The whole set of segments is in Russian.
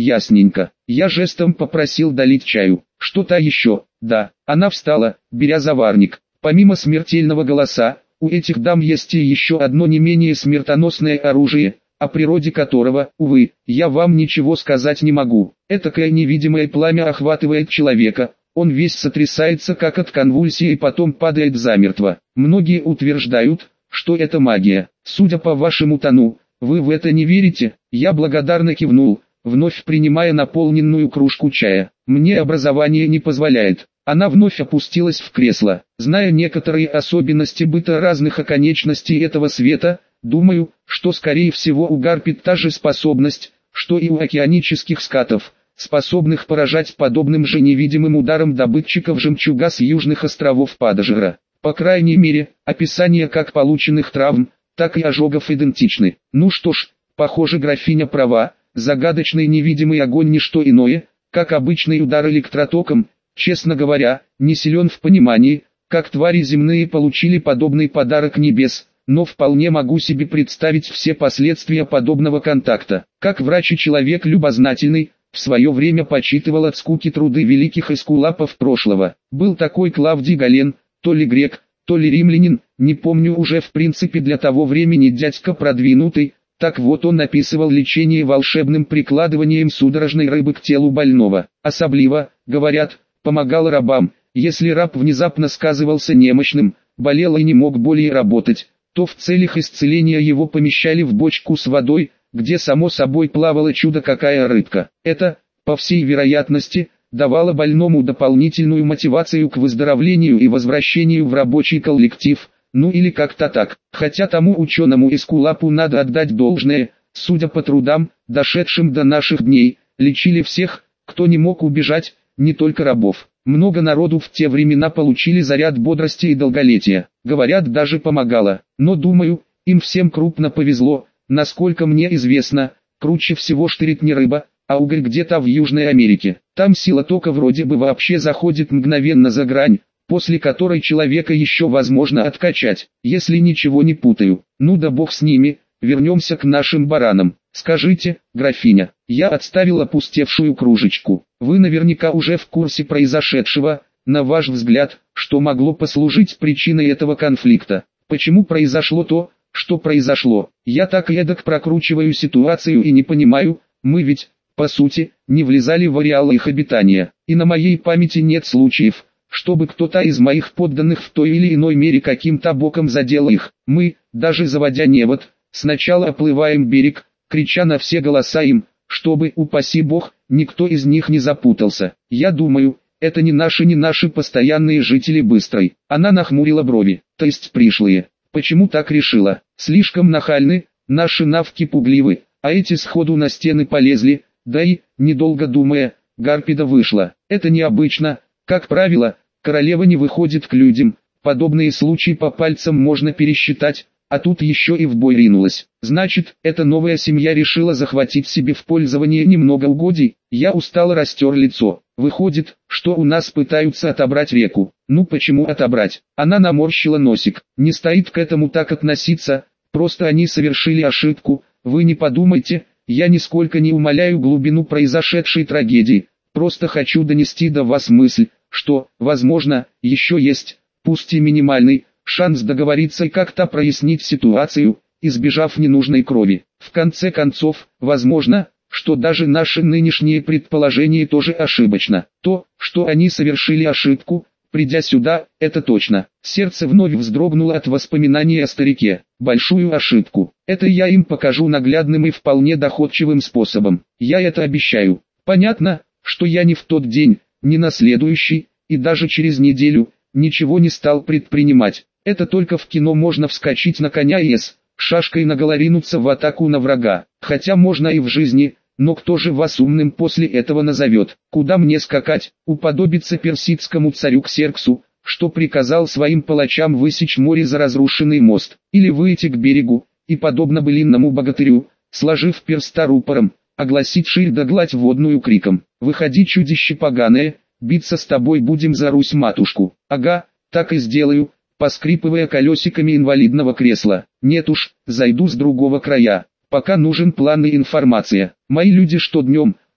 ясненько. Я жестом попросил долить чаю. Что-то еще? Да. Она встала, беря заварник. Помимо смертельного голоса, у этих дам есть и еще одно не менее смертоносное оружие, о природе которого, увы, я вам ничего сказать не могу. Этакое невидимое пламя охватывает человека, он весь сотрясается как от конвульсии и потом падает замертво. Многие утверждают, что это магия. Судя по вашему тону, вы в это не верите? Я благодарно кивнул, вновь принимая наполненную кружку чая. Мне образование не позволяет. Она вновь опустилась в кресло. Зная некоторые особенности быта разных оконечностей этого света, думаю, что скорее всего у гарпит та же способность, что и у океанических скатов, способных поражать подобным же невидимым ударом добытчиков жемчуга с южных островов Падожира. По крайней мере, описания как полученных травм, так и ожогов идентичны. Ну что ж, похоже, графиня права, загадочный невидимый огонь не что иное, как обычный удар электротоком. Честно говоря, не силен в понимании, как твари земные получили подобный подарок небес, но вполне могу себе представить все последствия подобного контакта. Как врач и человек любознательный, в свое время почитывал от скуки труды великих эскулапов прошлого. Был такой Клавдий Гален, то ли грек, то ли римлянин, не помню уже, в принципе для того времени дядька продвинутый. Так вот, он описывал лечение волшебным прикладыванием судорожной рыбы к телу больного. Особливо, говорят, помогал рабам. Если раб внезапно сказывался немощным, болел и не мог более работать, то в целях исцеления его помещали в бочку с водой, где само собой плавала чудо какая рыбка. Это, по всей вероятности, давало больному дополнительную мотивацию к выздоровлению и возвращению в рабочий коллектив, ну или как-то так. Хотя тому ученому эскулапу надо отдать должное, судя по трудам, дошедшим до наших дней, лечили всех, кто не мог убежать, не только рабов. Много народу в те времена получили заряд бодрости и долголетия. Говорят, даже помогало. Но думаю, им всем крупно повезло. Насколько мне известно, круче всего штырит не рыба, а уголь где-то в Южной Америке. Там сила тока вроде бы вообще заходит мгновенно за грань, после которой человека еще возможно откачать, если ничего не путаю. Ну да бог с ними, вернемся к нашим баранам. Скажите, графиня, я отставил опустевшую кружечку. Вы наверняка уже в курсе произошедшего. На ваш взгляд, что могло послужить причиной этого конфликта? Почему произошло то, что произошло? Я так и эдак прокручиваю ситуацию и не понимаю, мы ведь, по сути, не влезали в ареал их обитания. И на моей памяти нет случаев, чтобы кто-то из моих подданных в той или иной мере каким-то боком задел их. Мы, даже заводя невод, сначала оплываем берег, крича на все голоса им, чтобы, упаси бог, никто из них не запутался. Я думаю, это не наши постоянные жители Быстрой. Она нахмурила брови, то есть пришлые. Почему так решила? Слишком нахальны, наши навки пугливы, а эти сходу на стены полезли, да и, недолго думая, Гарпида вышла. Это необычно, как правило, королева не выходит к людям, подобные случаи по пальцам можно пересчитать, а тут еще и в бой ринулась. Значит, эта новая семья решила захватить себе в пользование немного угодий. Я устало растер лицо. Выходит, что у нас пытаются отобрать реку. Ну почему отобрать? Она наморщила носик. Не стоит к этому так относиться, просто они совершили ошибку. Вы не подумайте, я нисколько не умаляю глубину произошедшей трагедии. Просто хочу донести до вас мысль, что, возможно, еще есть, пусть и минимальный, шанс договориться и как-то прояснить ситуацию, избежав ненужной крови. В конце концов, возможно, что даже наши нынешние предположения тоже ошибочно. То, что они совершили ошибку, придя сюда, это точно. Сердце вновь вздрогнуло от воспоминаний о старике. Большую ошибку. Это я им покажу наглядным и вполне доходчивым способом. Я это обещаю. Понятно, что я ни в тот день, ни на следующий, и даже через неделю, ничего не стал предпринимать. Это только в кино можно вскочить на коня и с шашкой наголо ринуться в атаку на врага. Хотя можно и в жизни, но кто же вас умным после этого назовет? Куда мне скакать? Уподобиться персидскому царю Ксерксу, что приказал своим палачам высечь море за разрушенный мост? Или выйти к берегу, и подобно былинному богатырю, сложив перста рупором, огласить ширь да гладь водную криком: «Выходи, чудище поганое, биться с тобой будем за Русь-матушку». Ага, так и сделаю, поскрипывая колесиками инвалидного кресла. Нет уж, зайду с другого края. Пока нужен план и информация. Мои люди что днем,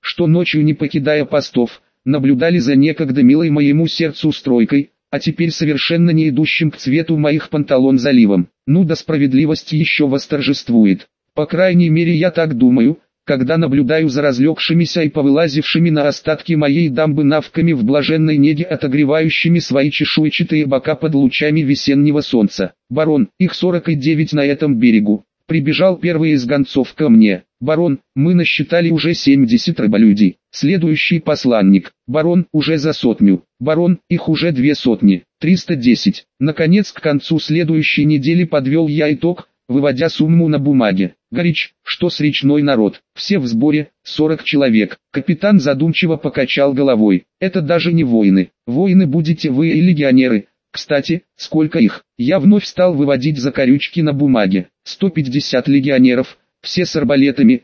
что ночью, не покидая постов, наблюдали за некогда милой моему сердцу стройкой, а теперь совершенно не идущим к цвету моих панталон заливом. Ну да, справедливость еще восторжествует. По крайней мере, я так думаю, когда наблюдаю за разлегшимися и повылазившими на остатки моей дамбы навками в блаженной неге, отогревающими свои чешуйчатые бока под лучами весеннего солнца. Барон, их 49 на этом берегу. Прибежал первый из гонцов ко мне. Барон, мы насчитали уже 70 рыболюдей. Следующий посланник. Барон, уже за 100. Барон, их уже 200. 310. Наконец, к концу следующей недели подвел я итог, выводя сумму на бумаге. Горич, что с речной народ? Все в сборе, 40 человек. Капитан задумчиво покачал головой. Это даже не воины. Воины будете вы и легионеры. Кстати, сколько их? Я вновь стал выводить закорючки на бумаге. 150 легионеров, все с арбалетами.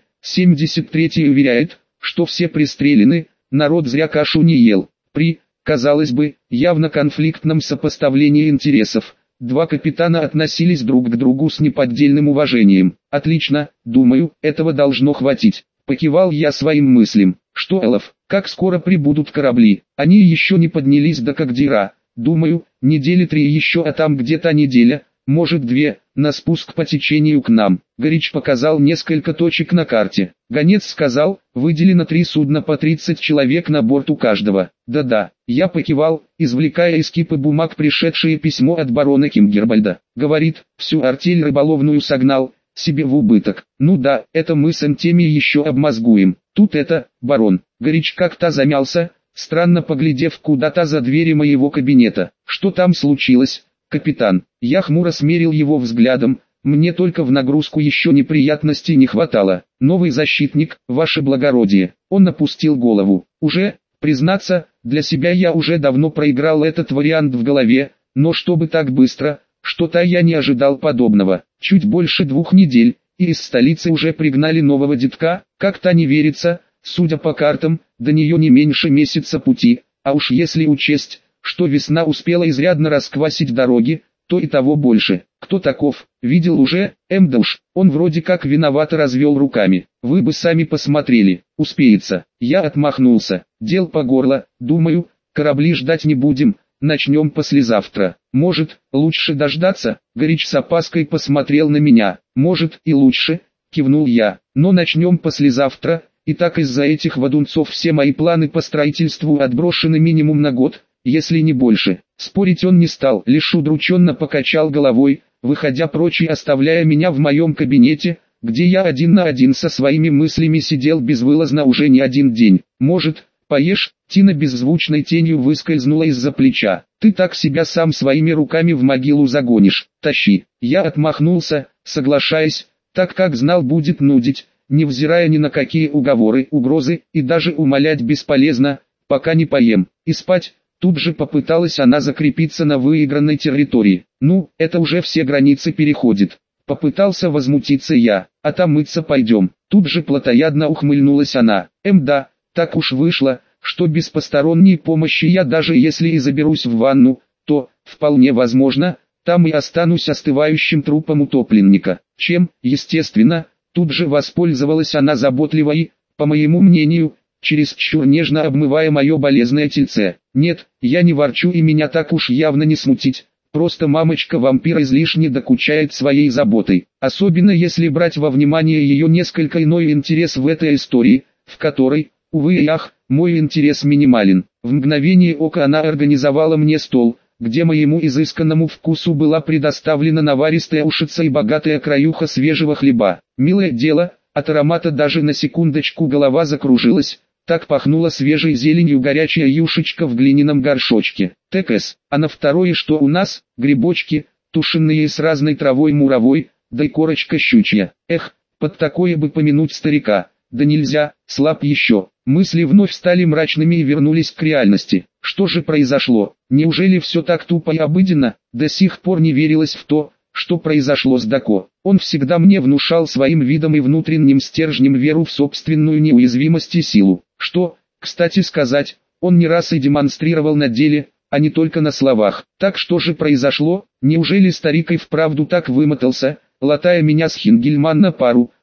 73-й уверяет, что все пристрелены, народ зря кашу не ел. При, казалось бы, явно конфликтном сопоставлении интересов, два капитана относились друг к другу с неподдельным уважением. Отлично, думаю, этого должно хватить. Покивал я своим мыслям. Что, Элов, как скоро прибудут корабли? Они еще не поднялись до Кагдира. Думаю, недели 3 еще, а там где-то неделя, может 2, на спуск по течению к нам. Горич показал несколько точек на карте. Гонец сказал, выделено 3 судна по 30 человек на борт у каждого. Да-да, я покивал, извлекая из кипы бумаг пришедшее письмо от барона Кингербальда. Говорит, всю артель рыболовную согнал, себе в убыток. Ну да, это мы с Антеми еще обмозгуем. Тут это, барон. Горич как-то замялся, странно поглядев куда-то за двери моего кабинета. Что там случилось, капитан? Я хмуро смерил его взглядом. Мне только в нагрузку еще неприятностей не хватало. Новый защитник, ваше благородие. Он опустил голову. Уже, признаться, для себя я уже давно проиграл этот вариант в голове, но чтобы так быстро, что-то я не ожидал подобного. Чуть больше 2 недель, и из столицы уже пригнали нового детка, как-то не верится. Судя по картам, до нее не меньше месяца пути, а уж если учесть, что весна успела изрядно расквасить дороги, то и того больше. Кто таков? Видел уже, да уж, он вроде как виновато развел руками. Вы бы сами посмотрели, успеется. Я отмахнулся. Дел по горло, думаю, корабли ждать не будем, начнем послезавтра. Может, лучше дождаться? Горич с опаской посмотрел на меня. Может и лучше, кивнул я, но начнем послезавтра. И так из-за этих водунцов все мои планы по строительству отброшены минимум на год, если не больше. Спорить он не стал, лишь удрученно покачал головой, выходя прочь и оставляя меня в моем кабинете, где я один на один со своими мыслями сидел безвылазно уже не один день. Может, поешь? Тина беззвучной тенью выскользнула из-за плеча. Ты так себя сам своими руками в могилу загонишь. Тащи. Я отмахнулся, соглашаясь, так как знал, будет нудить. Невзирая ни на какие уговоры, угрозы, и даже умолять бесполезно, пока не поем. И спать, тут же попыталась она закрепиться на выигранной территории. Ну, это уже все границы переходит. Попытался возмутиться я, а там мыться пойдем. Тут же плотоядно ухмыльнулась она. Да, так уж вышло, что без посторонней помощи я даже если и заберусь в ванну, то, вполне возможно, там и останусь остывающим трупом утопленника. Чем, естественно, тут же воспользовалась она заботливо и, по моему мнению, чересчур нежно обмывая мое болезное тельце. Нет, я не ворчу и меня так уж явно не смутить, просто мамочка-вампир излишне докучает своей заботой. Особенно если брать во внимание ее несколько иной интерес в этой истории, в которой, увы и ах, мой интерес минимален. В мгновение ока она организовала мне стол, где моему изысканному вкусу была предоставлена наваристая ушица и богатая краюха свежего хлеба. Милое дело, от аромата даже на секундочку голова закружилась, так пахнула свежей зеленью горячая юшечка в глиняном горшочке. ТКС, а на второе что у нас? Грибочки, тушеные с разной травой муровой, да и корочка щучья. Эх, под такое бы помянуть старика. Да нельзя, слаб еще. Мысли вновь стали мрачными и вернулись к реальности. Что же произошло? Неужели все так тупо и обыденно? До сих пор не верилось в то, что произошло с Дако. Он всегда мне внушал своим видом и внутренним стержнем веру в собственную неуязвимость и силу. Что, кстати сказать, он не раз и демонстрировал на деле, а не только на словах. Так что же произошло? Неужели старик и вправду так вымотался, латая меня с Хингельман на пару?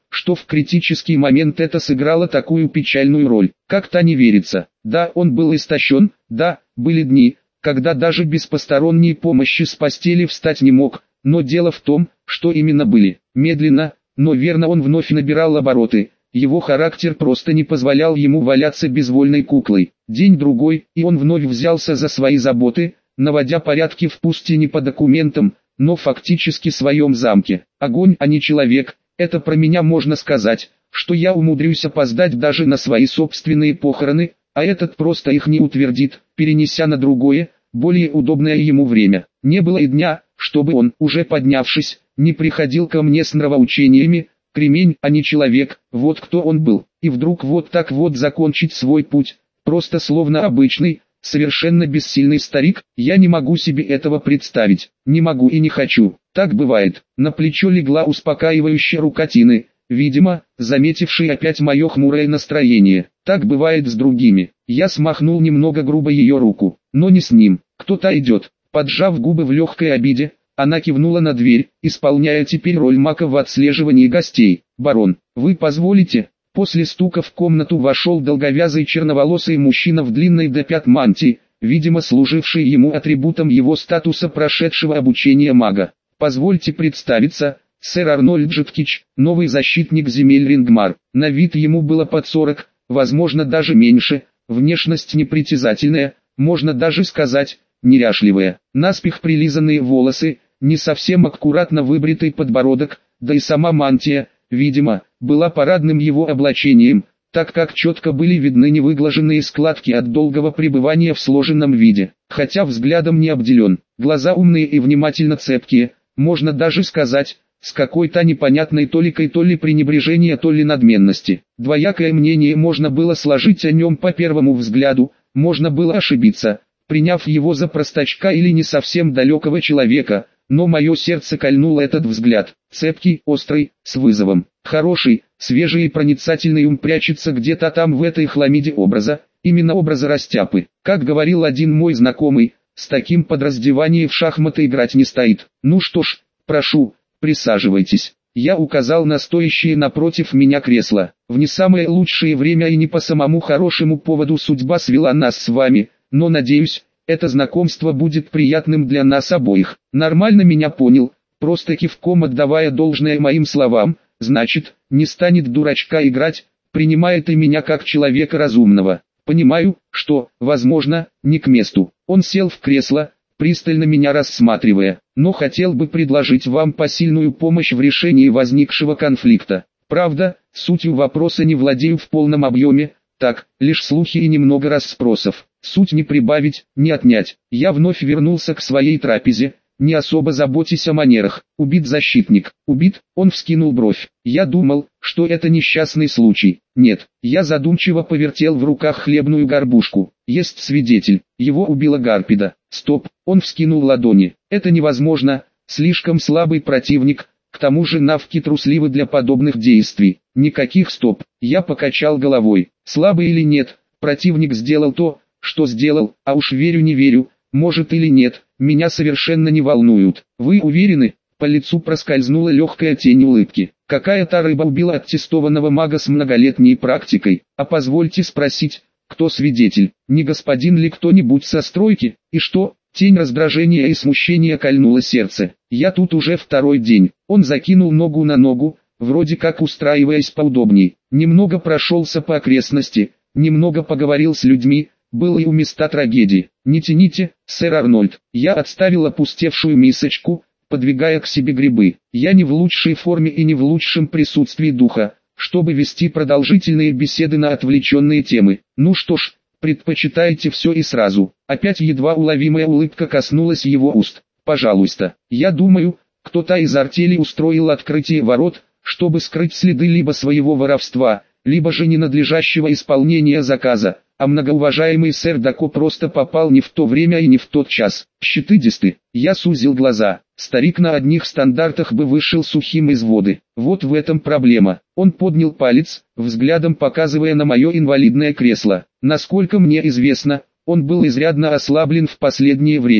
что в критический момент это сыграло такую печальную роль. Как-то не верится. Да, он был истощен, да, были дни, когда даже без посторонней помощи с постели встать не мог, но дело в том, что именно были. Медленно, но верно он вновь набирал обороты. Его характер просто не позволял ему валяться безвольной куклой. День-другой, и он вновь взялся за свои заботы, наводя порядки в пусть и не по документам, но фактически своем замке. Огонь, а не человек, это про меня можно сказать, что я умудрюсь опоздать даже на свои собственные похороны, а этот просто их не утвердит, перенеся на другое, более удобное ему время. Не было и дня, чтобы он, уже поднявшись, не приходил ко мне с нравоучениями. Кремень, а не человек, вот кто он был. И вдруг вот так вот закончить свой путь, просто словно обычный, совершенно бессильный старик, я не могу себе этого представить, не могу и не хочу. Так бывает. На плечо легла успокаивающая рука Тины, видимо, заметивший опять мое хмурое настроение. Так бывает с другими. Я смахнул немного грубо ее руку, но не с ним. Кто-то идет. Поджав губы в легкой обиде, она кивнула на дверь, исполняя теперь роль мака в отслеживании гостей. «Барон, вы позволите?» После стука в комнату вошел долговязый черноволосый мужчина в длинной до пят мантии, видимо служивший ему атрибутом его статуса прошедшего обучения мага. «Позвольте представиться, сэр Арнольд Житкич, новый защитник земель Рингмар». На вид ему было под 40, возможно даже меньше, внешность непритязательная, можно даже сказать, неряшливая. Наспех прилизанные волосы, не совсем аккуратно выбритый подбородок, да и сама мантия, видимо, была парадным его облачением, так как четко были видны невыглаженные складки от долгого пребывания в сложенном виде. Хотя взглядом не обделен, глаза умные и внимательно цепкие, можно даже сказать, с какой-то непонятной толикой то ли пренебрежения, то ли надменности. Двоякое мнение можно было сложить о нем по первому взгляду, можно было ошибиться, приняв его за простачка или не совсем далекого человека, но мое сердце кольнул этот взгляд, цепкий, острый, с вызовом. Хороший, свежий и проницательный ум прячется где-то там в этой хламиде образа, именно образа растяпы. Как говорил один мой знакомый, с таким подраздеванием в шахматы играть не стоит. Ну что ж, прошу, присаживайтесь. Я указал на стоящее напротив меня кресло. В не самое лучшее время и не по самому хорошему поводу судьба свела нас с вами, но надеюсь, это знакомство будет приятным для нас обоих. Нормально меня понял, просто кивком отдавая должное моим словам, значит, не станет дурачка играть, принимает и меня как человека разумного. Понимаю, что, возможно, не к месту. Он сел в кресло, пристально меня рассматривая, но хотел бы предложить вам посильную помощь в решении возникшего конфликта. Правда, сутью вопроса не владею в полном объеме, так, лишь слухи и немного расспросов. Суть не прибавить, не отнять. Я вновь вернулся к своей трапезе, не особо заботясь о манерах. Убит защитник. Убит, он вскинул бровь. Я думал, что это несчастный случай. Нет, я задумчиво повертел в руках хлебную горбушку. Есть свидетель, его убила Гарпида. Стоп, он вскинул ладони. Это невозможно, слишком слабый противник, к тому же навки трусливы для подобных действий. Никаких стоп, я покачал головой. Слабый или нет, противник сделал то, что сделал, а уж верю не верю, может или нет, меня совершенно не волнуют. Вы уверены? По лицу проскользнула легкая тень улыбки. Какая-то рыба убила аттестованного мага с многолетней практикой. А позвольте спросить, кто свидетель? Не господин ли кто-нибудь со стройки? И что? Тень раздражения и смущения кольнула сердце. Я тут уже второй день. Он закинул ногу на ногу, вроде как устраиваясь поудобней. Немного прошелся по окрестности, немного поговорил с людьми. Был и у места трагедии. Не тяните, сэр Арнольд. Я отставил опустевшую мисочку, подвигая к себе грибы. Я не в лучшей форме и не в лучшем присутствии духа, чтобы вести продолжительные беседы на отвлеченные темы. Ну что ж, предпочитаете все и сразу. Опять едва уловимая улыбка коснулась его уст. Пожалуйста. Я думаю, кто-то из артели устроил открытие ворот, чтобы скрыть следы либо своего воровства, либо же ненадлежащего исполнения заказа. А многоуважаемый сэр Дако просто попал не в то время и не в тот час. Щитыдисты. Я сузил глаза. Старик на одних стандартах бы вышел сухим из воды. Вот в этом проблема. Он поднял палец, взглядом показывая на мое инвалидное кресло. Насколько мне известно, он был изрядно ослаблен в последнее время.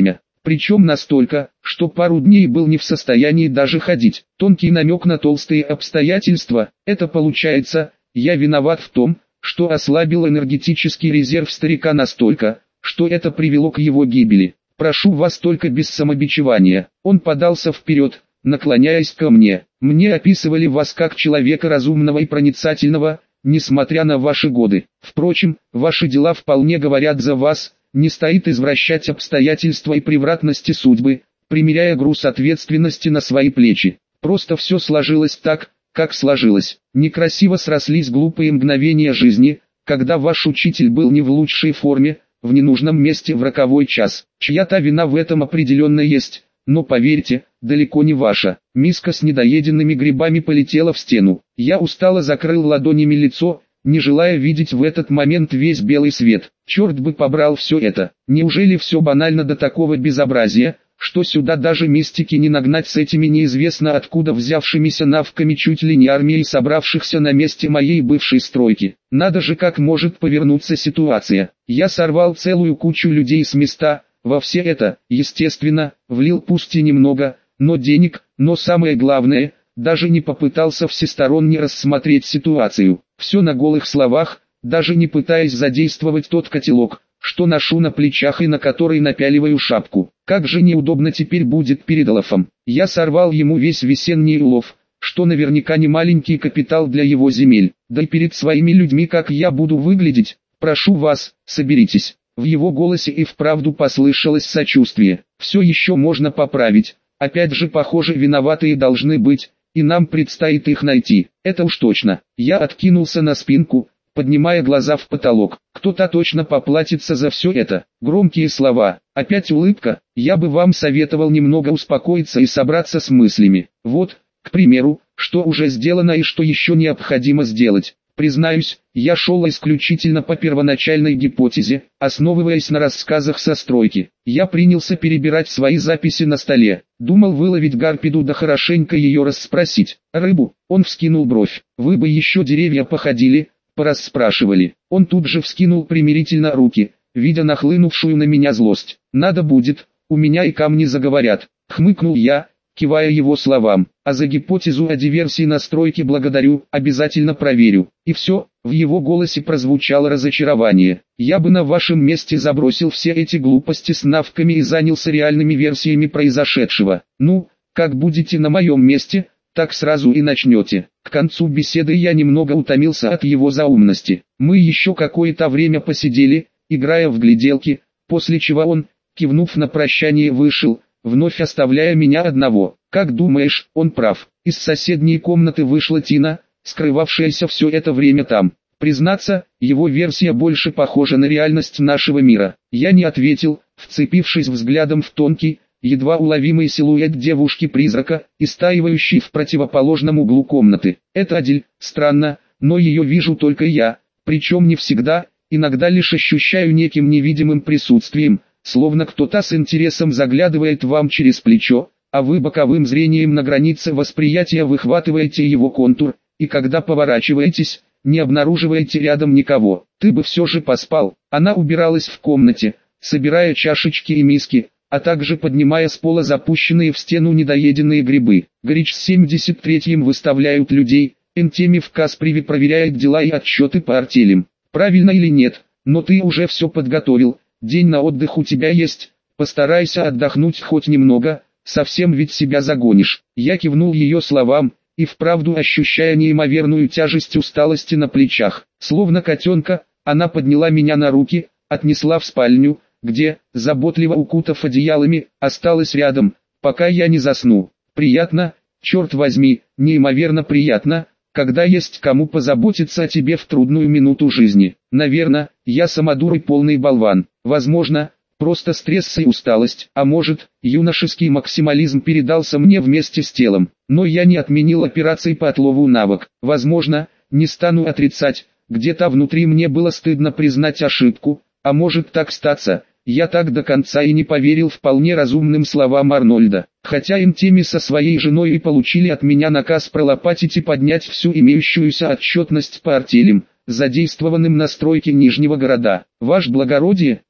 Причем настолько, что пару дней был не в состоянии даже ходить. Тонкий намек на толстые обстоятельства. Это получается, я виноват в том, что ослабил энергетический резерв старика настолько, что это привело к его гибели. Прошу вас только без самобичевания. Он подался вперед, наклоняясь ко мне. Мне описывали вас как человека разумного и проницательного, несмотря на ваши годы. Впрочем, ваши дела вполне говорят за вас, не стоит извращать обстоятельства и превратности судьбы, примеряя груз ответственности на свои плечи. Просто все сложилось так, как сложилось. Некрасиво срослись глупые мгновения жизни, когда ваш учитель был не в лучшей форме, в ненужном месте в роковой час. Чья-то вина в этом определенно есть, но поверьте, далеко не ваша. Миска с недоеденными грибами полетела в стену. Я устало закрыл ладонями лицо, не желая видеть в этот момент весь белый свет. Черт бы побрал все это. Неужели все банально до такого безобразия, что сюда даже мистики не нагнать с этими неизвестно откуда взявшимися навыками чуть ли не армией собравшихся на месте моей бывшей стройки. Надо же, как может повернуться ситуация. Я сорвал целую кучу людей с места, во все это, естественно, влил пусть и немного, но денег, но самое главное, даже не попытался всесторонне рассмотреть ситуацию. Все на голых словах, даже не пытаясь задействовать тот котелок, что ношу на плечах и на который напяливаю шапку. Как же неудобно теперь будет перед Олафом. Я сорвал ему весь весенний улов, что наверняка не маленький капитал для его земель. Да и перед своими людьми как я буду выглядеть? Прошу вас, соберитесь. В его голосе и вправду послышалось сочувствие. Все еще можно поправить. Опять же, похоже, виноватые должны быть, и нам предстоит их найти. Это уж точно. Я откинулся на спинку, поднимая глаза в потолок. Кто-то точно поплатится за все это. Громкие слова. Опять улыбка. Я бы вам советовал немного успокоиться и собраться с мыслями. Вот, к примеру, что уже сделано и что еще необходимо сделать. Признаюсь, я шел исключительно по первоначальной гипотезе, основываясь на рассказах со стройки. Я принялся перебирать свои записи на столе. Думал выловить Гарпиду да хорошенько ее расспросить. Рыбу, он вскинул бровь. Вы бы еще деревья походили, порасспрашивали. Он тут же вскинул примирительно руки, видя нахлынувшую на меня злость. Надо будет, у меня и камни заговорят. Хмыкнул я, кивая его словам. А за гипотезу о диверсии на стройке благодарю, обязательно проверю. И все, в его голосе прозвучало разочарование. Я бы на вашем месте забросил все эти глупости с навыками и занялся реальными версиями произошедшего. Ну, как будете на моем месте, так сразу и начнете. К концу беседы я немного утомился от его заумности. Мы еще какое-то время посидели, играя в гляделки, после чего он, кивнув на прощание, вышел, вновь оставляя меня одного. Как думаешь, он прав? Из соседней комнаты вышла Тина, скрывавшаяся все это время там. Признаться, его версия больше похожа на реальность нашего мира. Я не ответил, вцепившись взглядом в тонкий, едва уловимый силуэт девушки-призрака, истаивающей в противоположном углу комнаты. Это Адель, странно, но ее вижу только я, причем не всегда, иногда лишь ощущаю неким невидимым присутствием, словно кто-то с интересом заглядывает вам через плечо, а вы боковым зрением на границе восприятия выхватываете его контур, и когда поворачиваетесь, не обнаруживаете рядом никого. Ты бы все же поспал. Она убиралась в комнате, собирая чашечки и миски, а также поднимая с пола запущенные в стену недоеденные грибы. Горич с 73-м выставляют людей, Энтеми в Касприве проверяет дела и отчеты по артелям. Правильно или нет, но ты уже все подготовил, день на отдых у тебя есть, постарайся отдохнуть хоть немного, совсем ведь себя загонишь. Я кивнул ее словам, и вправду ощущая неимоверную тяжесть усталости на плечах. Словно котенка, она подняла меня на руки, отнесла в спальню, где, заботливо укутав одеялами, осталась рядом, пока я не засну. Приятно, черт возьми, неимоверно приятно, когда есть кому позаботиться о тебе в трудную минуту жизни. Наверное, я самодур и полный болван. Возможно, просто стресс и усталость, а может, юношеский максимализм передался мне вместе с телом. Но я не отменил операции по отлову навык. Возможно, не стану отрицать, где-то внутри мне было стыдно признать ошибку, а может так статься, я так до конца и не поверил вполне разумным словам Арнольда. Хотя Энтеми со своей женой и получили от меня наказ пролопатить и поднять всю имеющуюся отчетность по артелям, задействованным на стройке Нижнего города. Ваше благородие,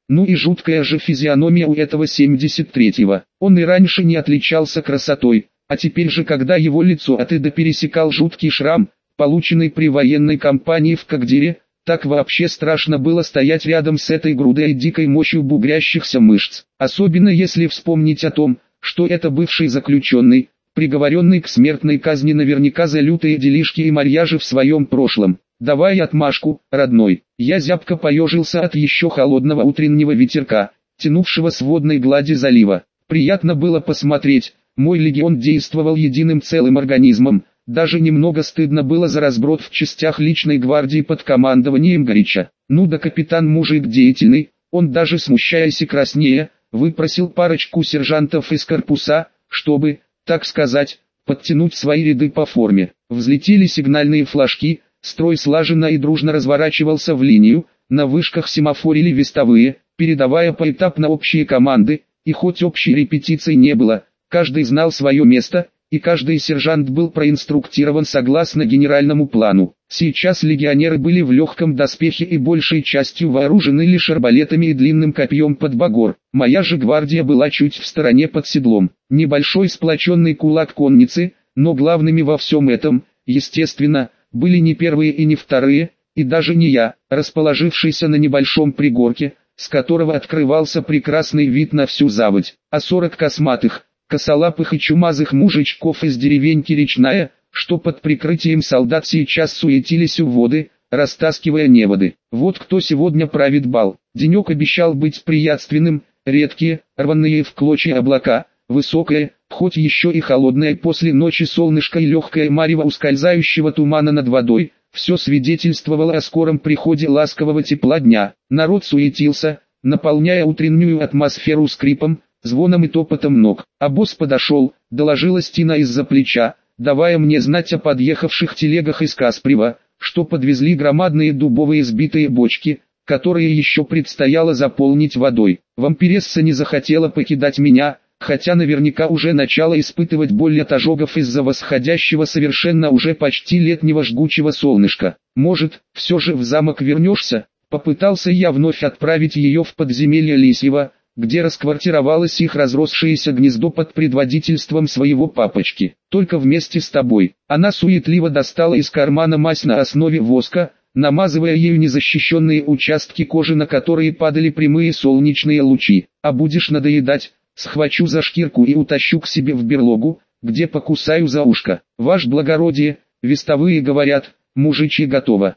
Ну и жуткая же физиономия у этого 73-го. Он и раньше не отличался красотой, а теперь же, когда его лицо от и до пересекал жуткий шрам, полученный при военной кампании в Кагдире, так вообще страшно было стоять рядом с этой грудой дикой мощью бугрящихся мышц. Особенно если вспомнить о том, что это бывший заключенный, приговоренный к смертной казни наверняка за лютые делишки и марьяжи в своем прошлом. «Давай отмашку, родной». Я зябко поежился от еще холодного утреннего ветерка, тянувшего с водной глади залива. Приятно было посмотреть, мой легион действовал единым целым организмом. Даже немного стыдно было за разброд в частях личной гвардии под командованием Горича. Ну да капитан мужик деятельный, он даже смущаясь и краснея, выпросил парочку сержантов из корпуса, чтобы, так сказать, подтянуть свои ряды по форме. Взлетели сигнальные флажки, строй слаженно и дружно разворачивался в линию, на вышках семафорили вестовые, передавая поэтапно общие команды, и хоть общей репетиции не было, каждый знал свое место, и каждый сержант был проинструктирован согласно генеральному плану. Сейчас легионеры были в легком доспехе и большей частью вооружены лишь арбалетами и длинным копьем под багор. Моя же гвардия была чуть в стороне под седлом. Небольшой сплоченный кулак конницы, но главными во всем этом, естественно, были не первые и не вторые, и даже не я, расположившийся на небольшом пригорке, с которого открывался прекрасный вид на всю заводь, а 40 косматых, косолапых и чумазых мужичков из деревеньки Речная, что под прикрытием солдат сейчас суетились у воды, растаскивая неводы. Вот кто сегодня правит бал. Денек обещал быть приятственным, редкие, рваные в клочья облака, высокое, хоть еще и холодное после ночи солнышко и легкое марево ускользающего тумана над водой, все свидетельствовало о скором приходе ласкового тепла дня. Народ суетился, наполняя утреннюю атмосферу скрипом, звоном и топотом ног. А босс подошел, доложила Стина из-за плеча, давая мне знать о подъехавших телегах из Каспрева, что подвезли громадные дубовые сбитые бочки, которые еще предстояло заполнить водой. Вампиресса не захотела покидать меня, хотя наверняка уже начала испытывать боль от ожогов из-за восходящего совершенно уже почти летнего жгучего солнышка. «Может, все же в замок вернешься?» Попытался я вновь отправить ее в подземелье Лисьева, где расквартировалось их разросшееся гнездо под предводительством своего папочки. «Только вместе с тобой». Она суетливо достала из кармана мазь на основе воска, намазывая ею незащищенные участки кожи, на которые падали прямые солнечные лучи. «А будешь надоедать, схвачу за шкирку и утащу к себе в берлогу, где покусаю за ушко. Ваш благородие, вестовые говорят, мужичье готово».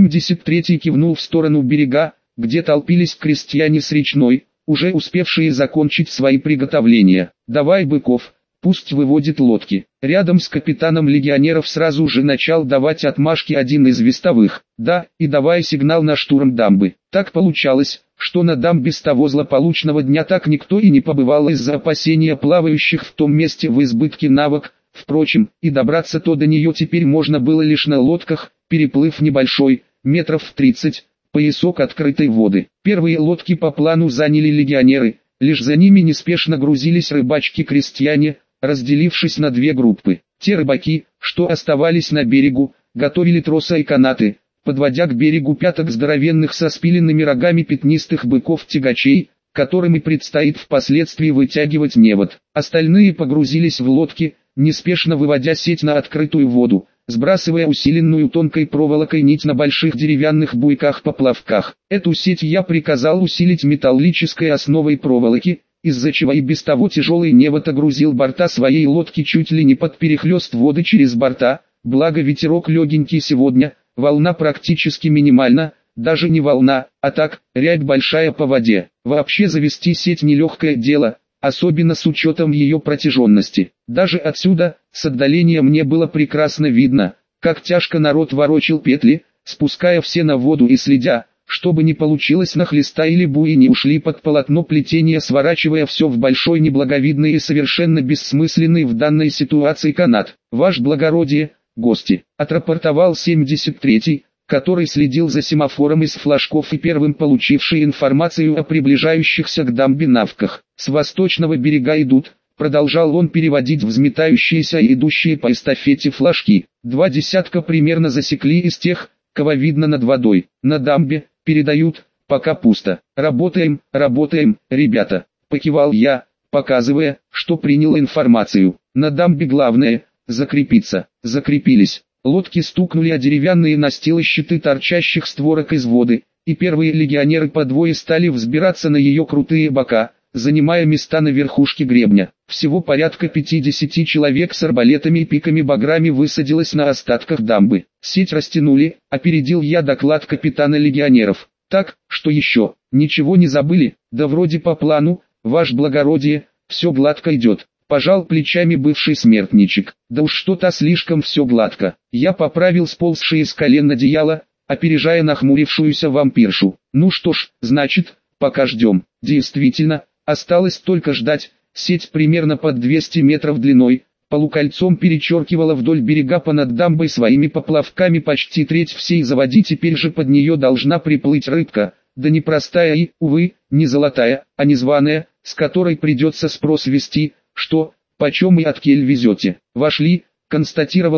73-й кивнул в сторону берега, где толпились крестьяне с Речной, уже успевшие закончить свои приготовления. «Давай быков, пусть выводит лодки». Рядом с капитаном легионеров сразу же начал давать отмашки один из вестовых. «Да, и давай сигнал на штурм дамбы». Так получалось, что на дамбе с того злополучного дня так никто и не побывал из-за опасения плавающих в том месте в избытке навык. Впрочем, и добраться-то до нее теперь можно было лишь на лодках, переплыв небольшой, метров в 30, поясок открытой воды. Первые лодки по плану заняли легионеры, лишь за ними неспешно грузились рыбачки-крестьяне, разделившись на две группы. Те рыбаки, что оставались на берегу, готовили тросы и канаты, подводя к берегу пяток здоровенных со спиленными рогами пятнистых быков-тягачей, которым и предстоит впоследствии вытягивать невод. Остальные погрузились в лодки, неспешно выводя сеть на открытую воду, сбрасывая усиленную тонкой проволокой нить на больших деревянных буйках-поплавках. Эту сеть я приказал усилить металлической основой проволоки, из-за чего и без того тяжелый невод огрузил борта своей лодки чуть ли не под перехлёст воды через борта, благо ветерок легенький сегодня, волна практически минимальна, даже не волна, а так, рябь большая по воде. Вообще завести сеть нелегкое дело, особенно с учетом ее протяженности. Даже отсюда, с отдаления мне было прекрасно видно, как тяжко народ ворочил петли, спуская все на воду и следя, чтобы не получилось нахлеста или буи не ушли под полотно плетения, сворачивая все в большой неблаговидный и совершенно бессмысленный в данной ситуации канат. «Ваш благородие, гости», — отрапортовал 73-й, который следил за семафором из флажков и первым получивший информацию о приближающихся к дамбе навках. «С восточного берега идут», — продолжал он переводить взметающиеся и идущие по эстафете флажки. 2 десятка примерно засекли из тех, кого видно над водой. «На дамбе, передают, пока пусто. Работаем, работаем, ребята, покивал я, показывая, что принял информацию. На дамбе главное – закрепиться. Закрепились. Лодки стукнули о деревянные настилы щиты торчащих створок из воды, и первые легионеры по двое стали взбираться на ее крутые бока, занимая места на верхушке гребня. Всего порядка 50 человек с арбалетами и пиками-баграми высадилось на остатках дамбы. Сеть растянули, опередил я доклад капитана легионеров. Так, что еще, ничего не забыли? Да вроде по плану, ваше благородие, все гладко идет. Пожал плечами бывший смертничек. Да уж что-то слишком все гладко. Я поправил сползшие с колен одеяло, опережая нахмурившуюся вампиршу. Ну что ж, значит, пока ждем. Действительно, осталось только ждать. Сеть примерно под 200 метров длиной, полукольцом перечеркивала вдоль берега понад дамбой своими поплавками почти треть всей заводи. Теперь же под нее должна приплыть рыбка, да не простая и, увы, не золотая, а незваная, с которой придется спрос вести. Что, почем и от кель везете? Вошли, констатировал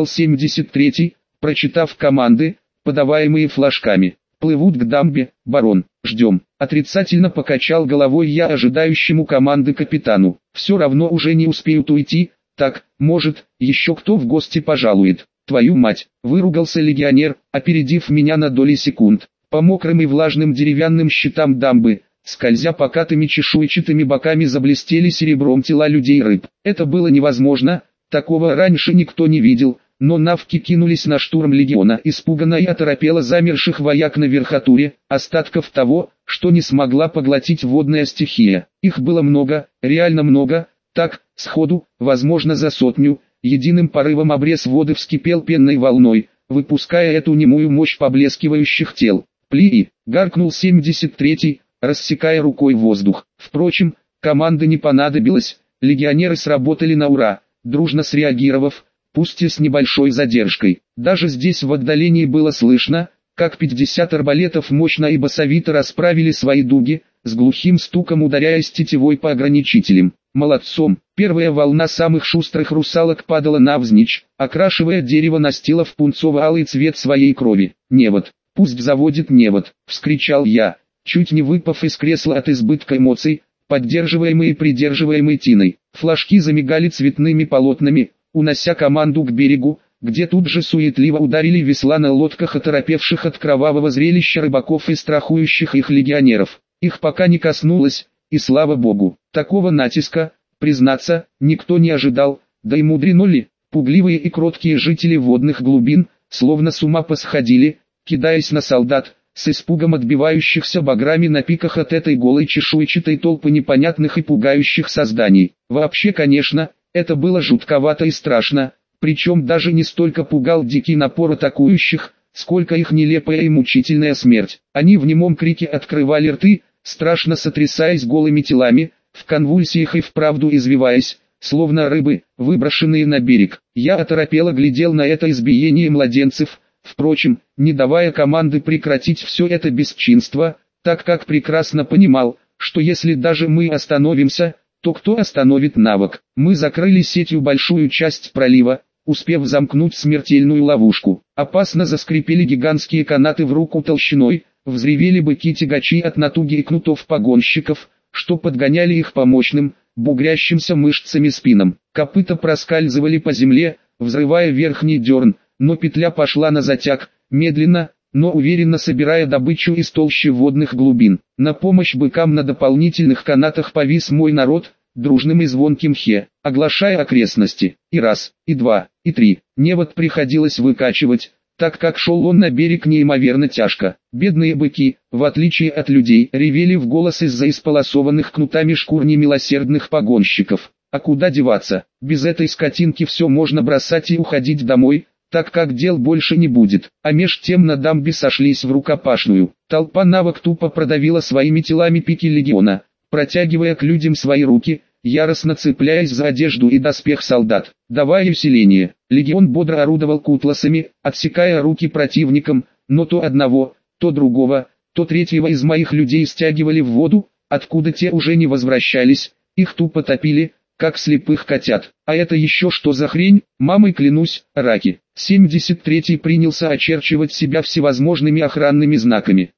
73-й, прочитав команды, подаваемые флажками. Плывут к дамбе, барон, ждем. Отрицательно покачал головой я ожидающему команды капитану. Все равно уже не успеют уйти, так, может, еще кто в гости пожалует. Твою мать, выругался легионер, опередив меня на доли секунд. По мокрым и влажным деревянным щитам дамбы, скользя покатыми чешуйчатыми боками, заблестели серебром тела людей и рыб. Это было невозможно, такого раньше никто не видел, но навки кинулись на штурм легиона, испуганно и оторопело замерших вояк на верхотуре, остатков того, что не смогла поглотить водная стихия. Их было много, реально много, так, сходу, возможно за 100, единым порывом обрез воды вскипел пенной волной, выпуская эту немую мощь поблескивающих тел. «Пли!» — гаркнул 73-й, рассекая рукой воздух. Впрочем, команды не понадобилось, легионеры сработали на ура, дружно среагировав, пусть и с небольшой задержкой. Даже здесь в отдалении было слышно, как 50 арбалетов мощно и басовито расправили свои дуги, с глухим стуком ударяясь тетивой по ограничителям. Молодцом, первая волна самых шустрых русалок падала навзничь, окрашивая дерево настила в пунцово-алый цвет своей крови. «Невод, пусть заводит невод!» — вскричал я, чуть не выпав из кресла от избытка эмоций, поддерживаемый и придерживаемый Тиной. Флажки замигали цветными полотнами, унося команду к берегу, где тут же суетливо ударили весла на лодках оторопевших от кровавого зрелища рыбаков и страхующих их легионеров. Их пока не коснулось, и слава богу, такого натиска, признаться, никто не ожидал, да и мудрено ли, пугливые и кроткие жители водных глубин, словно с ума посходили, кидаясь на солдат, с испугом отбивающихся баграми на пиках от этой голой чешуйчатой толпы непонятных и пугающих созданий. Вообще, конечно, это было жутковато и страшно, причем даже не столько пугал дикий напор атакующих, сколько их нелепая и мучительная смерть. Они в немом крике открывали рты, страшно сотрясаясь голыми телами, в конвульсиях и вправду извиваясь, словно рыбы, выброшенные на берег. Я оторопело глядел на это избиение младенцев, впрочем, не давая команды прекратить все это бесчинство, так как прекрасно понимал, что если даже мы остановимся, то кто остановит навык? Мы закрыли сетью большую часть пролива, успев замкнуть смертельную ловушку. Опасно заскрипели гигантские канаты в руку толщиной, взревели быки-тягачи от натуги и кнутов погонщиков, что подгоняли их по мощным, бугрящимся мышцами спинам. Копыта проскальзывали по земле, взрывая верхний дерн, но петля пошла на затяг, медленно, но уверенно собирая добычу из толщи водных глубин. На помощь быкам на дополнительных канатах повис мой народ, дружным и звонким хе, оглашая окрестности. И раз, и два, и три. Невод приходилось выкачивать, так как шел он на берег неимоверно тяжко. Бедные быки, в отличие от людей, ревели в голос из-за исполосованных кнутами шкур немилосердных погонщиков. А куда деваться? Без этой скотинки все можно бросать и уходить домой, так как дел больше не будет. А меж тем на дамбе сошлись в рукопашную. Толпа навок тупо продавила своими телами пики легиона, протягивая к людям свои руки, яростно цепляясь за одежду и доспех солдат. Давая усиление, легион бодро орудовал кутласами, отсекая руки противникам, но то одного, то другого, то третьего из моих людей стягивали в воду, откуда те уже не возвращались, их тупо топили, как слепых котят. А это еще что за хрень? Мамой клянусь, раки. 73-й принялся очерчивать себя всевозможными охранными знаками.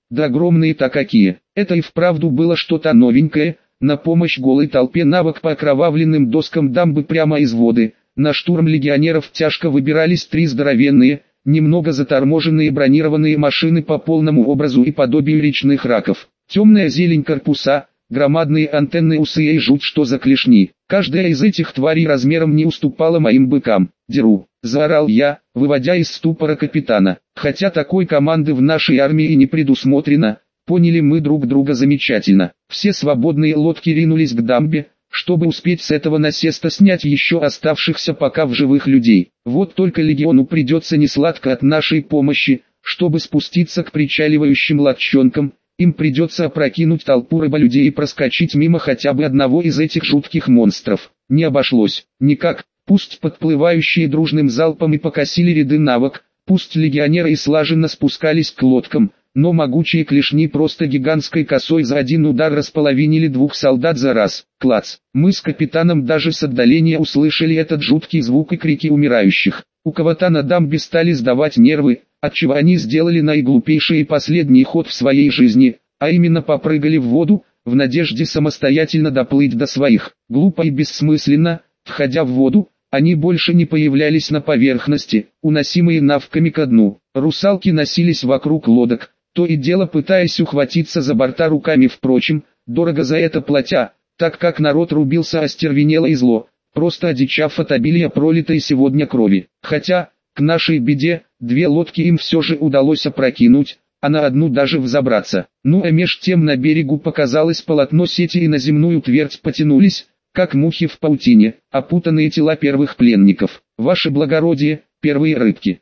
Да огромные-то какие! Это и вправду было что-то новенькое. На помощь голой толпе навык по окровавленным доскам дамбы прямо из воды. На штурм легионеров тяжко выбирались 3 здоровенные, немного заторможенные бронированные машины по полному образу и подобию речных раков. Темная зелень корпуса, громадные антенны усы и жуть что за клешни. Каждая из этих тварей размером не уступала моим быкам. «Деру!» – заорал я, выводя из ступора капитана. Хотя такой команды в нашей армии не предусмотрено, поняли мы друг друга замечательно. Все свободные лодки ринулись к дамбе, чтобы успеть с этого насеста снять еще оставшихся пока в живых людей. Вот только легиону придется несладко от нашей помощи, чтобы спуститься к причаливающим лодчонкам. Им придется опрокинуть толпу рыболюдей и проскочить мимо хотя бы одного из этих жутких монстров. Не обошлось. Никак. Пусть подплывающие дружным залпом и покосили ряды навык, пусть легионеры и слаженно спускались к лодкам, но могучие клешни просто гигантской косой за один удар располовинили 2 солдат за раз. Клац. Мы с капитаном даже с отдаления услышали этот жуткий звук и крики умирающих. У кого-то на дамбе стали сдавать нервы, отчего они сделали наиглупейший и последний ход в своей жизни, а именно попрыгали в воду, в надежде самостоятельно доплыть до своих. Глупо и бессмысленно, входя в воду, они больше не появлялись на поверхности, уносимые навками ко дну. Русалки носились вокруг лодок, то и дело пытаясь ухватиться за борта руками. Впрочем, дорого за это платя, так как народ рубился остервенело и зло, просто одичав от обилия пролитой сегодня крови. Хотя, к нашей беде, 2 лодки им все же удалось опрокинуть, а на одну даже взобраться. Ну а меж тем на берегу показалось полотно сети и на земную твердь потянулись, как мухи в паутине, опутанные тела первых пленников. Ваше благородие, первые рыбки.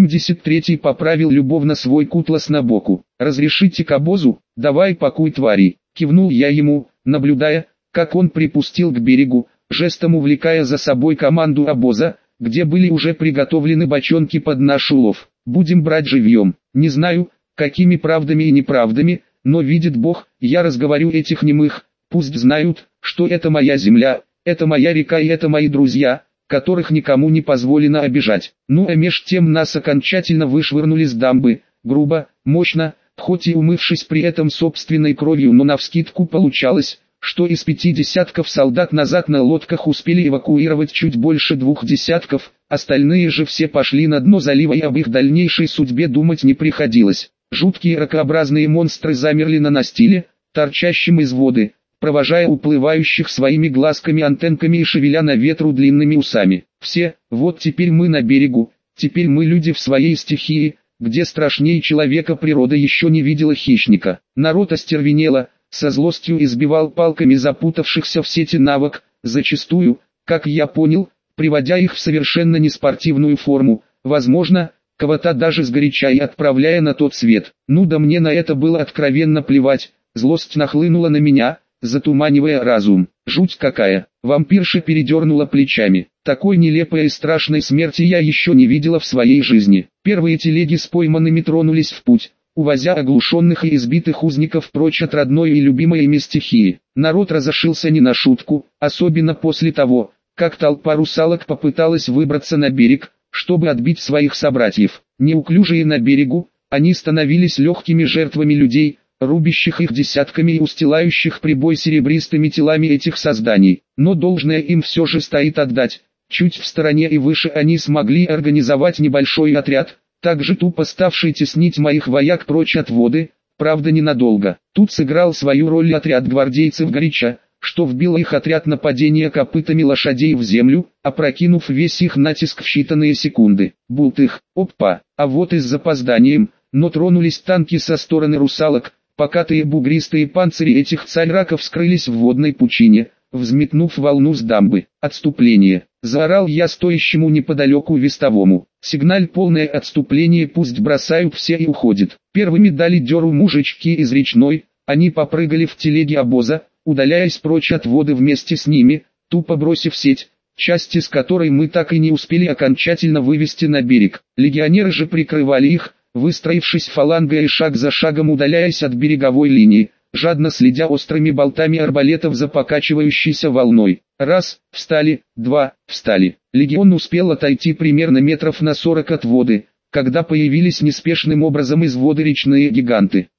73-й поправил любовно свой кутлас на боку. «Разрешите к обозу? Давай пакуй твари!» Кивнул я ему, наблюдая, как он припустил к берегу, жестом увлекая за собой команду обоза, где были уже приготовлены бочонки под наш улов. «Будем брать живьем. Не знаю, какими правдами и неправдами, но видит Бог, я разговорю этих немых. Пусть знают, что это моя земля, это моя река и это мои друзья, которых никому не позволено обижать». Ну а меж тем нас окончательно вышвырнули с дамбы, грубо, мощно, хоть и умывшись при этом собственной кровью, но навскидку получалось, что из 5 десятков солдат назад на лодках успели эвакуировать чуть больше 2 десятков, остальные же все пошли на дно залива и об их дальнейшей судьбе думать не приходилось. Жуткие ракообразные монстры замерли на настиле, торчащем из воды, провожая уплывающих своими глазками-антенками и шевеля на ветру длинными усами. Все, вот теперь мы на берегу, теперь мы люди в своей стихии, где страшнее человека природа еще не видела хищника. Народ остервенело, со злостью избивал палками запутавшихся в сети навык, зачастую, как я понял, приводя их в совершенно неспортивную форму, возможно, кого-то даже сгоряча и отправляя на тот свет. Ну да мне на это было откровенно плевать, злость нахлынула на меня, затуманивая разум. Жуть какая! Вампирша передернула плечами. Такой нелепой и страшной смерти я еще не видела в своей жизни. Первые телеги с пойманными тронулись в путь, увозя оглушенных и избитых узников прочь от родной и любимой ими стихии. Народ разошился не на шутку, особенно после того, как толпа русалок попыталась выбраться на берег, чтобы отбить своих собратьев. Неуклюжие на берегу, они становились легкими жертвами людей, рубящих их десятками и устилающих прибой серебристыми телами этих созданий. Но должное им все же стоит отдать. Чуть в стороне и выше они смогли организовать небольшой отряд, также тупо ставший теснить моих вояк прочь от воды, правда ненадолго. Тут сыграл свою роль отряд гвардейцев горяча, что вбил их отряд нападения копытами лошадей в землю, опрокинув весь их натиск в считанные секунды. Бултых, опа, а вот и с запозданием, но тронулись танки со стороны русалок, покатые бугристые панцири этих царь-раков скрылись в водной пучине, взметнув волну с дамбы. «Отступление!» — заорал я стоящему неподалеку вестовому. «Сигналь полное отступление, пусть бросают все и уходят». Первыми дали дёру мужички из речной, они попрыгали в телеге обоза, удаляясь прочь от воды вместе с ними, тупо бросив сеть, часть из которой мы так и не успели окончательно вывести на берег. Легионеры же прикрывали их, выстроившись фалангой и шаг за шагом удаляясь от береговой линии, жадно следя острыми болтами арбалетов за покачивающейся волной. Раз, встали, два, встали. Легион успел отойти примерно метров на 40 от воды, когда появились неспешным образом из воды речные гиганты.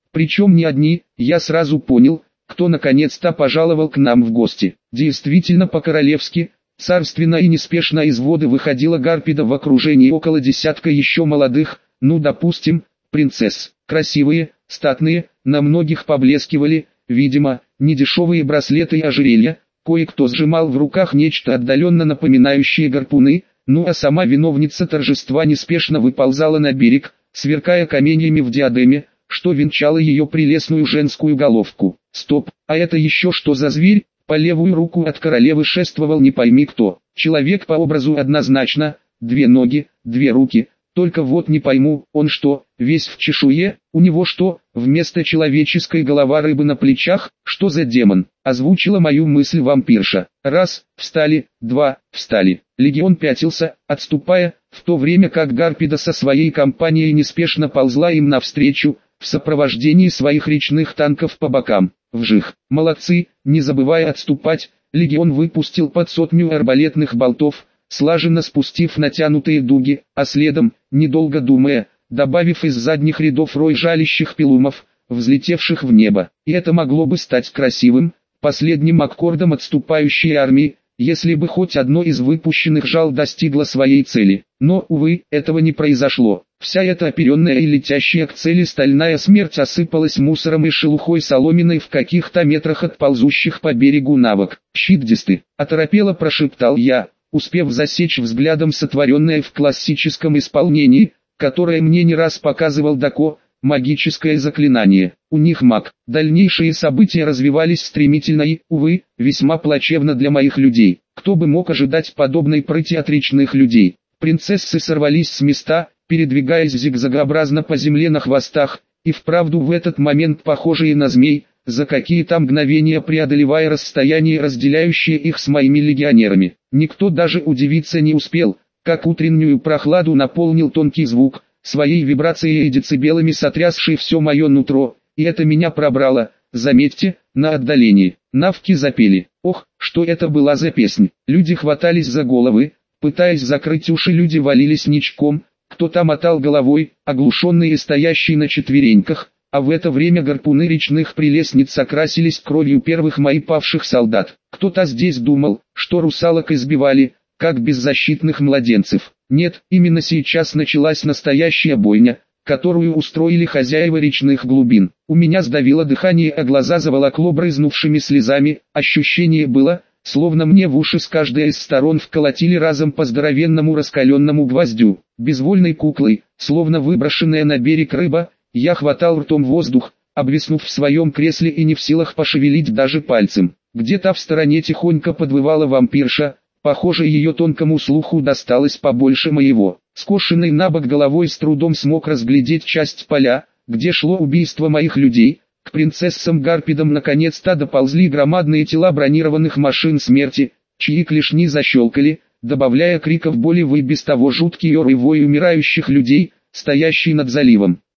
Причем не одни, я сразу понял, кто наконец-то пожаловал к нам в гости. Действительно по-королевски, царственно и неспешно из воды выходила Гарпида в окружении около десятка еще молодых, ну допустим, принцесс. Красивые, статные, на многих поблескивали, видимо, недешевые браслеты и ожерелья, кое-кто сжимал в руках нечто отдаленно напоминающее гарпуны, ну а сама виновница торжества неспешно выползала на берег, сверкая каменьями в диадеме, что венчало ее прелестную женскую головку. Стоп, а это еще что за зверь? По левую руку от королевы шествовал не пойми кто. Человек по образу однозначно, 2 ноги, 2 руки. Только вот не пойму, он что, весь в чешуе, у него что, вместо человеческой голова рыбы на плечах, что за демон? Озвучила мою мысль вампирша. Раз, встали, 2, встали. Легион пятился, отступая, в то время как Гарпида со своей компанией неспешно ползла им навстречу, в сопровождении своих речных танков по бокам. Вжих. Молодцы, не забывая отступать, легион выпустил под 100 арбалетных болтов, слаженно спустив натянутые дуги, а следом, недолго думая, добавив из задних рядов рой жалящих пилумов, взлетевших в небо. И это могло бы стать красивым, последним аккордом отступающей армии, если бы хоть одно из выпущенных жал достигло своей цели. Но, увы, этого не произошло. Вся эта оперенная и летящая к цели стальная смерть осыпалась мусором и шелухой соломенной в каких-то метрах от ползущих по берегу навок. «Щитдисты!» — оторопело прошептал я, успев засечь взглядом сотворенное в классическом исполнении, которое мне не раз показывал Дако, магическое заклинание. У них маг. Дальнейшие события развивались стремительно и, увы, весьма плачевно для моих людей. Кто бы мог ожидать подобной прыти от речных людей? Принцессы сорвались с места, передвигаясь зигзагообразно по земле на хвостах, и вправду в этот момент похожие на змей, за какие-то мгновения преодолевая расстояние, разделяющее их с моими легионерами. Никто даже удивиться не успел, как утреннюю прохладу наполнил тонкий звук, своей вибрацией и децибелами сотрясший все мое нутро, и это меня пробрало, заметьте, на отдалении. Навки запели. Ох, что это была за песнь. Люди хватались за головы, пытаясь закрыть уши, люди валились ничком, кто-то мотал головой, оглушенный и стоящий на четвереньках, а в это время гарпуны речных прелестниц окрасились кровью первых моих павших солдат. Кто-то здесь думал, что русалок избивали, как беззащитных младенцев. Нет, именно сейчас началась настоящая бойня, которую устроили хозяева речных глубин. У меня сдавило дыхание, а глаза заволокло брызнувшими слезами. Ощущение было, словно мне в уши с каждой из сторон вколотили разом по здоровенному раскаленному гвоздю. Безвольной куклой, словно выброшенная на берег рыба, я хватал ртом воздух, обвиснув в своем кресле и не в силах пошевелить даже пальцем. Где-то в стороне тихонько подвывала вампирша. Похоже, ее тонкому слуху досталось побольше моего. Скошенный набок головой с трудом смог разглядеть часть поля, где шло убийство моих людей. К принцессам-гарпидам наконец-то доползли громадные тела бронированных машин смерти, чьи клешни защелкали, добавляя криков боли в и без того жуткий ор и вой умирающих людей, стоящий над заливом.